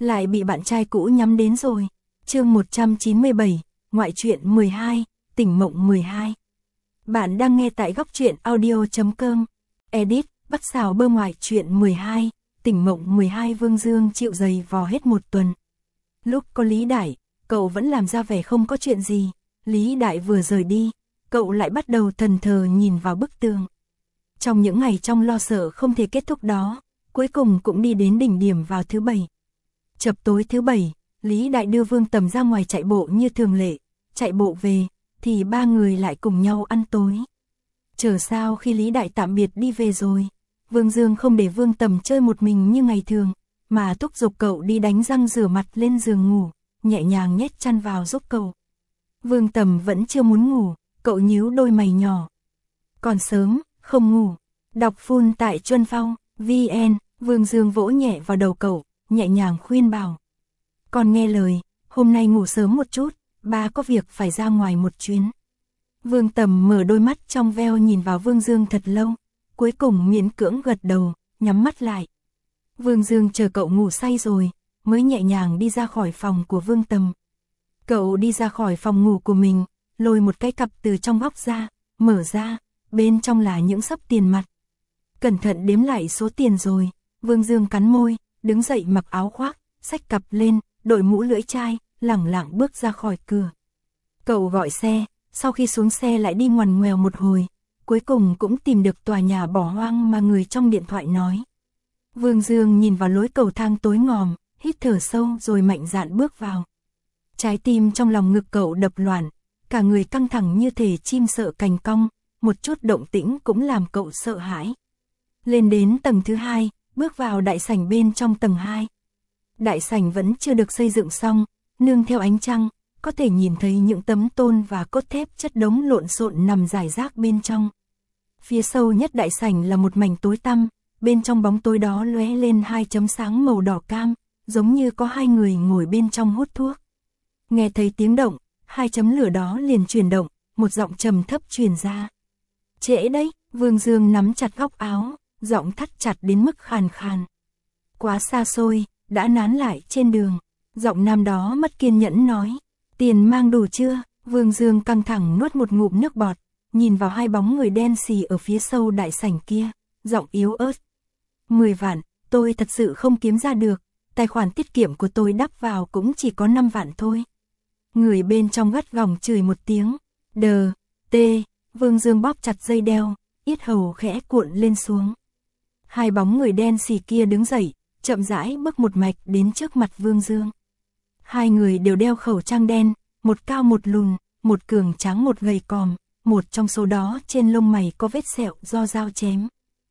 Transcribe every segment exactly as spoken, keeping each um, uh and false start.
lại bị bạn trai cũ nhắm đến rồi. Chương một trăm chín mươi bảy, ngoại truyện mười hai, tỉnh mộng mười hai. Bạn đang nghe tại góc truyện audio chấm com. Edit, Bắc xào bơ ngoại truyện mười hai, tỉnh mộng mười hai. Vương Dương chịu giày vò hết một tuần. Lúc có Lý Đại, cậu vẫn làm ra vẻ không có chuyện gì. Lý Đại vừa rời đi, cậu lại bắt đầu thần thờ nhìn vào bức tường. Trong những ngày trong lo sợ không thể kết thúc đó, cuối cùng cũng đi đến đỉnh điểm vào thứ bảy. Chập tối thứ bảy, Lý Đại đưa Vương Tầm ra ngoài chạy bộ như thường lệ. Chạy bộ về, thì ba người lại cùng nhau ăn tối. Chờ sao khi Lý Đại tạm biệt đi về rồi, Vương Dương không để Vương Tầm chơi một mình như ngày thường, mà thúc giục cậu đi đánh răng rửa mặt lên giường ngủ, nhẹ nhàng nhét chăn vào giúp cậu. Vương Tầm vẫn chưa muốn ngủ, cậu nhíu đôi mày nhỏ. Còn sớm, không ngủ. Đọc full tại Chuân Phong, vn, Vương Dương vỗ nhẹ vào đầu cậu, nhẹ nhàng khuyên bảo. Con nghe lời, hôm nay ngủ sớm một chút, ba có việc phải ra ngoài một chuyến. Vương Tầm mở đôi mắt trong veo nhìn vào Vương Dương thật lâu, cuối cùng miễn cưỡng gật đầu, nhắm mắt lại. Vương Dương chờ cậu ngủ say rồi, mới nhẹ nhàng đi ra khỏi phòng của Vương Tầm. Cậu đi ra khỏi phòng ngủ của mình, lôi một cái cặp từ trong góc ra, mở ra, bên trong là những xấp tiền mặt. Cẩn thận đếm lại số tiền rồi, Vương Dương cắn môi, đứng dậy mặc áo khoác, xách cặp lên, đội mũ lưỡi chai, lẳng lặng bước ra khỏi cửa. Cậu gọi xe, sau khi xuống xe lại đi ngoằn ngoèo một hồi, cuối cùng cũng tìm được tòa nhà bỏ hoang mà người trong điện thoại nói. Vương Dương nhìn vào lối cầu thang tối ngòm, hít thở sâu rồi mạnh dạn bước vào. Trái tim trong lòng ngực cậu đập loạn, cả người căng thẳng như thể chim sợ cành cong, một chút động tĩnh cũng làm cậu sợ hãi. Lên đến tầng thứ hai, bước vào đại sảnh bên trong tầng hai. Đại sảnh vẫn chưa được xây dựng xong, nương theo ánh trăng, có thể nhìn thấy những tấm tôn và cốt thép chất đống lộn xộn nằm rải rác bên trong. Phía sâu nhất đại sảnh là một mảnh tối tăm, bên trong bóng tối đó lóe lên hai chấm sáng màu đỏ cam, giống như có hai người ngồi bên trong hút thuốc. Nghe thấy tiếng động, hai chấm lửa đó liền chuyển động, một giọng trầm thấp truyền ra. Trễ đấy, Vương Dương nắm chặt góc áo, giọng thắt chặt đến mức khàn khàn. Quá xa xôi, đã nán lại trên đường. Giọng nam đó mất kiên nhẫn nói. Tiền mang đủ chưa? Vương Dương căng thẳng nuốt một ngụm nước bọt, nhìn vào hai bóng người đen xì ở phía sâu đại sảnh kia, giọng yếu ớt. Mười vạn, tôi thật sự không kiếm ra được, tài khoản tiết kiệm của tôi đắp vào cũng chỉ có năm vạn thôi. Người bên trong gắt gỏng chửi một tiếng. Đờ, tê, Vương Dương bóp chặt dây đeo, yết hầu khẽ cuộn lên xuống. Hai bóng người đen xì kia đứng dậy, chậm rãi bước một mạch đến trước mặt Vương Dương. Hai người đều đeo khẩu trang đen, một cao một lùn, một cường tráng một gầy còm, một trong số đó trên lông mày có vết sẹo do dao chém.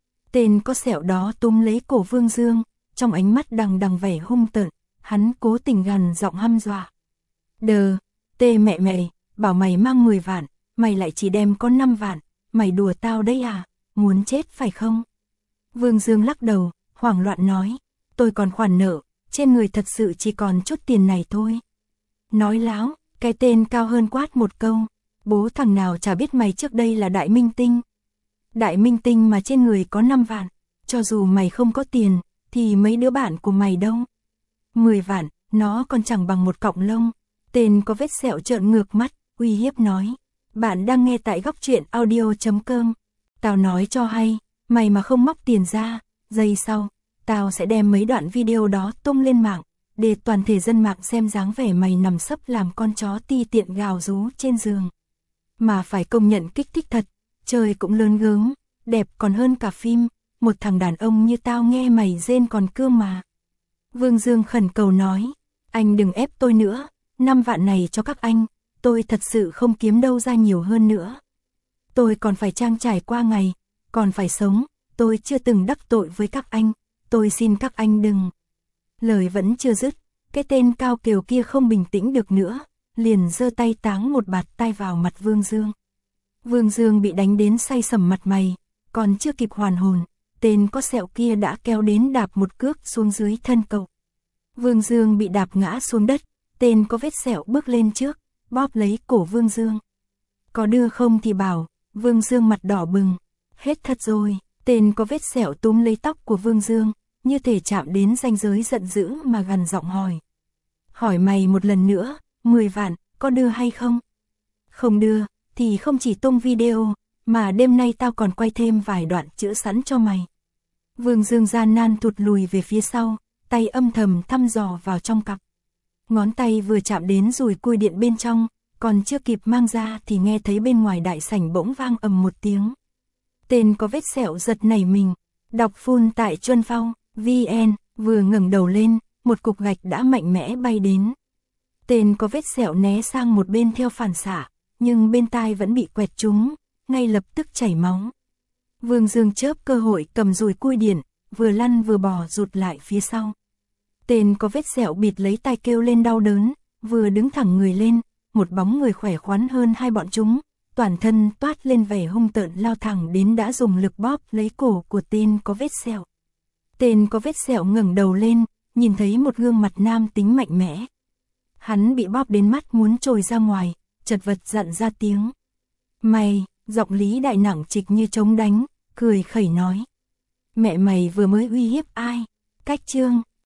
Tên có sẹo đó túm lấy cổ Vương Dương, trong ánh mắt đằng đằng vẻ hung tợn, hắn cố tình gằn giọng hăm dọa. Đờ, tê mẹ mày, bảo mày mang mười vạn, mày lại chỉ đem có năm vạn, mày đùa tao đấy à, muốn chết phải không? Vương Dương lắc đầu, hoảng loạn nói, tôi còn khoản nợ, trên người thật sự chỉ còn chút tiền này thôi. Nói láo, cái tên cao hơn quát một câu, bố thằng nào chả biết mày trước đây là đại minh tinh. Đại minh tinh mà trên người có năm vạn, cho dù mày không có tiền, thì mấy đứa bạn của mày đâu. Mười vạn, nó còn chẳng bằng một cọng lông. Tên có vết sẹo trợn ngược mắt, uy hiếp nói. Bạn đang nghe tại góc truyện audio chấm com. Tao nói cho hay, mày mà không móc tiền ra, giây sau, tao sẽ đem mấy đoạn video đó tung lên mạng, để toàn thể dân mạng xem dáng vẻ mày nằm sấp làm con chó ti tiện gào rú trên giường. Mà phải công nhận kích thích thật, trời cũng lớn gớm, đẹp còn hơn cả phim, một thằng đàn ông như tao nghe mày rên còn cương mà. Vương Dương khẩn cầu nói, anh đừng ép tôi nữa, năm vạn này cho các anh, tôi thật sự không kiếm đâu ra nhiều hơn nữa. Tôi còn phải trang trải qua ngày, còn phải sống, tôi chưa từng đắc tội với các anh, tôi xin các anh đừng. Lời vẫn chưa dứt, cái tên cao kiều kia không bình tĩnh được nữa, liền giơ tay táng một bạt tai vào mặt Vương Dương. Vương Dương bị đánh đến say sẩm mặt mày, còn chưa kịp hoàn hồn, tên có sẹo kia đã kéo đến đạp một cước xuống dưới thân cậu. Vương Dương bị đạp ngã xuống đất, tên có vết sẹo bước lên trước, bóp lấy cổ Vương Dương. Có đưa không thì bảo, Vương Dương mặt đỏ bừng. Hết thật rồi, tên có vết sẹo túm lấy tóc của Vương Dương, như thể chạm đến ranh giới giận dữ mà gằn giọng hỏi. Hỏi mày một lần nữa, mười vạn, có đưa hay không? Không đưa, thì không chỉ tung video, mà đêm nay tao còn quay thêm vài đoạn chữa sẵn cho mày. Vương Dương gian nan thụt lùi về phía sau, tay âm thầm thăm dò vào trong cặp. Ngón tay vừa chạm đến dùi cui điện bên trong, còn chưa kịp mang ra thì nghe thấy bên ngoài đại sảnh bỗng vang ầm một tiếng. Tên có vết sẹo giật nảy mình, đọc full tại Chuân Phong, vê en, vừa ngẩng đầu lên, một cục gạch đã mạnh mẽ bay đến. Tên có vết sẹo né sang một bên theo phản xạ, nhưng bên tai vẫn bị quẹt trúng, ngay lập tức chảy máu. Vương Dương chớp cơ hội cầm dùi cui điện, vừa lăn vừa bò rụt lại phía sau. Tên có vết sẹo bịt lấy tay kêu lên đau đớn, vừa đứng thẳng người lên, một bóng người khỏe khoắn hơn hai bọn chúng, toàn thân toát lên vẻ hung tợn lao thẳng đến đã dùng lực bóp lấy cổ của tên có vết sẹo. Tên có vết sẹo ngẩng đầu lên, nhìn thấy một gương mặt nam tính mạnh mẽ. Hắn bị bóp đến mắt muốn trồi ra ngoài, chật vật dặn ra tiếng. Mày, giọng Lý Đại nặng trịch như trống đánh, cười khẩy nói. Mẹ mày vừa mới uy hiếp ai? Cách Trương,